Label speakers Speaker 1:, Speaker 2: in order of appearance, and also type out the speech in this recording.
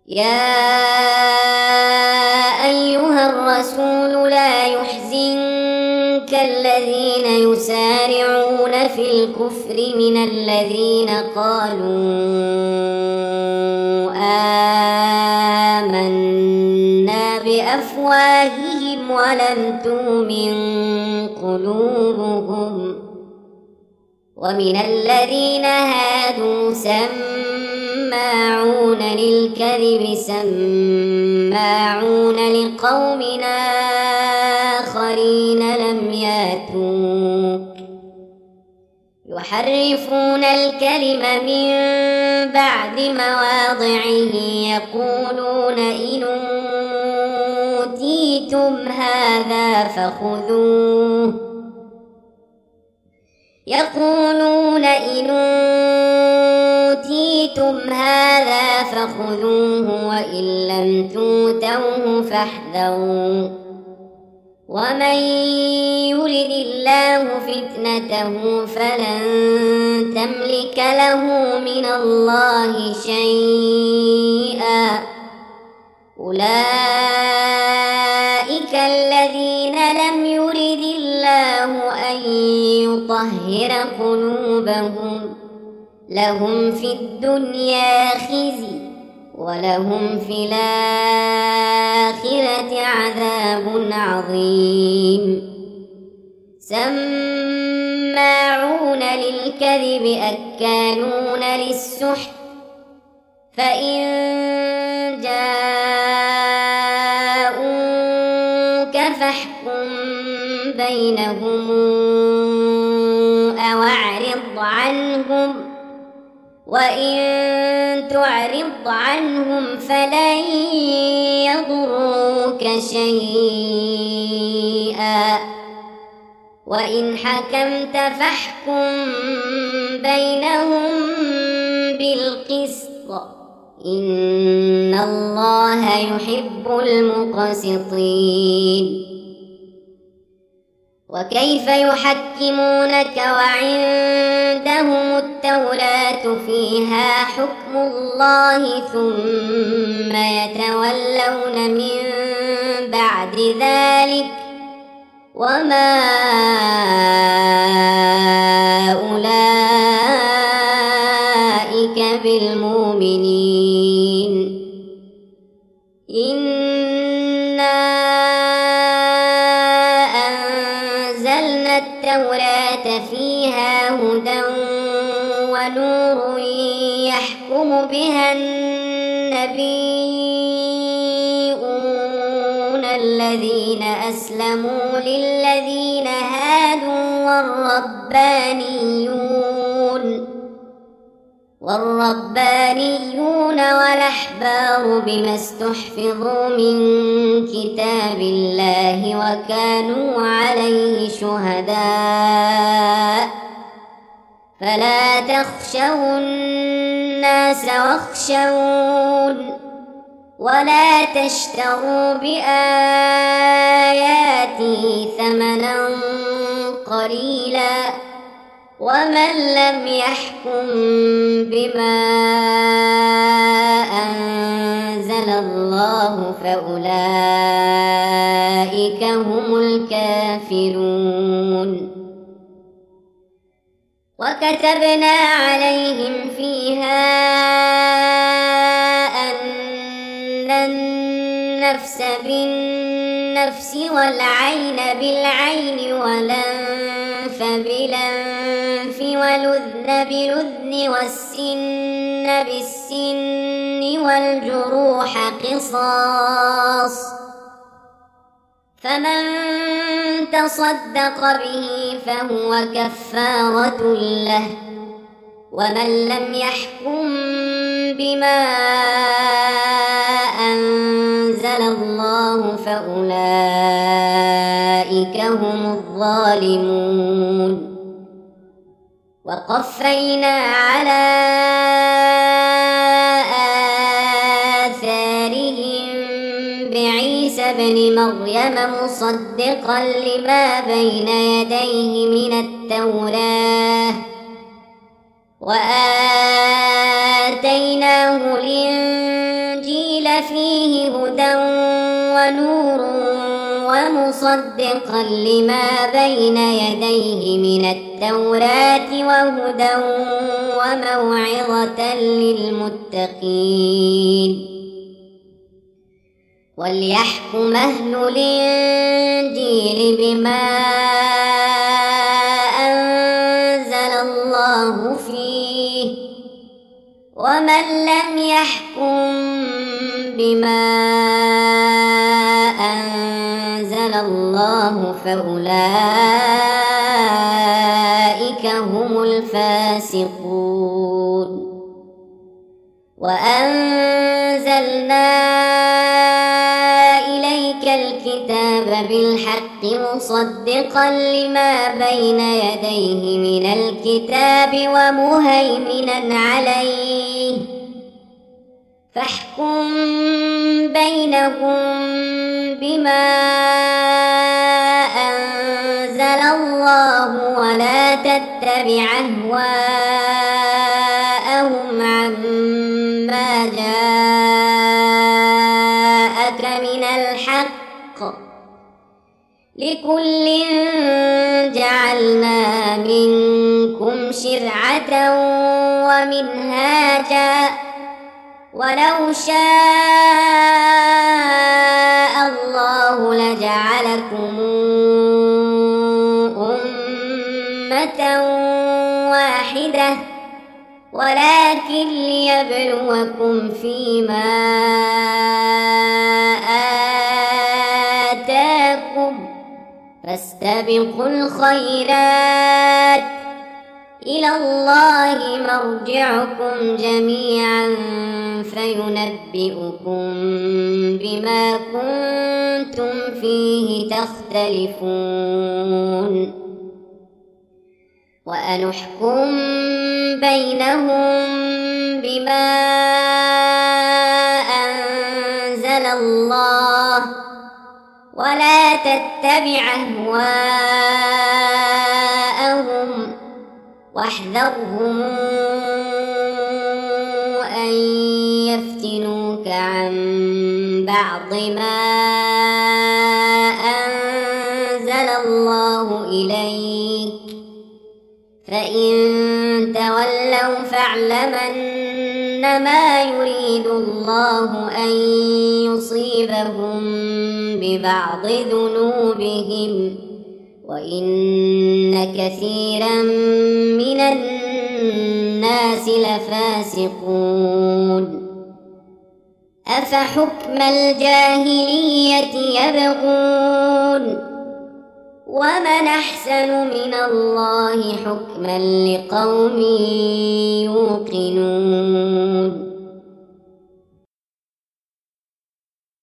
Speaker 1: يا أيها الرسول لا يحزنك الذين يسارعون في الكفر من الذين قالوا آمنا بأفواههم ولم تؤمن قلوبهم ومن الذين هادوا سماعون للكذب سماعون لقوم آخرين لم ياتوك يحرفون الكلم من بعد مواضعه يقولون إن أوتيتم هذا فخذوه وإن لم توتوه فاحذروا ومن يرد الله فتنته فلن تملك له من الله شيئا أولئك الذين لم يرد الله أن يطهر قلوبهم لهم في الدنيا خزي ولهم في الآخرة عذاب عظيم سماعون للكذب أكالون للسحت فإن جاءوك فاحكم بينهم أو أعرض عنهم وإن تعرض عنهم فلن يضروك شيئا وإن حكمت فاحكم بينهم بالقسط إن الله يحب المقسطين وكيف يحكمونك وعندهم التوراة فيها حكم الله ثم يتولون من بعد ذلك وما أولئك بالمؤمنين التوراة فيها هدى ونور يحكم بها النبيون الذين أسلموا للذين هادوا والربانيون والأحبار بما استحفظوا من كتاب الله وكانوا عليه شهداء فلا تخشوا الناس واخشون ولا تشتروا بآياتي ثمنا قليلا ومن لم يحكم بما أنزل الله فأولئك هم الكافرون وكتبنا عليهم فيها أن النفس بالنفس والعين بالعين والأنف بالأنف والأذن بالأذن والسن بالسن والجروح قصاص فمن تصدق به فهو كفارة له ومن لم يحكم بما أنزل الله فأولئك هم الظالمون وقفينا على آثارهم بعيسى ابن مريم مصدقا لما بين يديه من التوراة وآتيناه الإنجيل فيه هدى ونور ومصدقا لما بين يديه من التوراة وهدى وموعظة للمتقين وليحكم أهل الإنجيل بما أنزل الله فيه ومن لم يحكم بما أنزل الله فأولئك هم الفاسقون وأنزلنا إليك الكتاب بالحق مصدقا لما بين يديه من الكتاب ومهيمنا عليه فاحكم بينهم بما أنزل الله ولا تتبع أهواءهم عما جاءك من الحق لكل جعلنا منكم شرعة ومنهاجا ولو شاء الله لجعلكم أمة واحدة ولكن ليبلوكم فيما آتاكم فاستبقوا الخيرات إلى الله مرجعكم جميعا فينبئكم بما كنتم فيه تختلفون وأنحكم بينهم بما أنزل الله ولا تتبع أهواءهم واحذرهم أن يفتنوك عن بعض ما أنزل الله إليك فإن تولوا فاعلم أنما يريد الله أن يصيبهم ببعض ذنوبهم وإن كثيرا من الناس لفاسقون أفحكم الجاهلية يبغون ومن أحسن من الله حكما لقوم يوقنون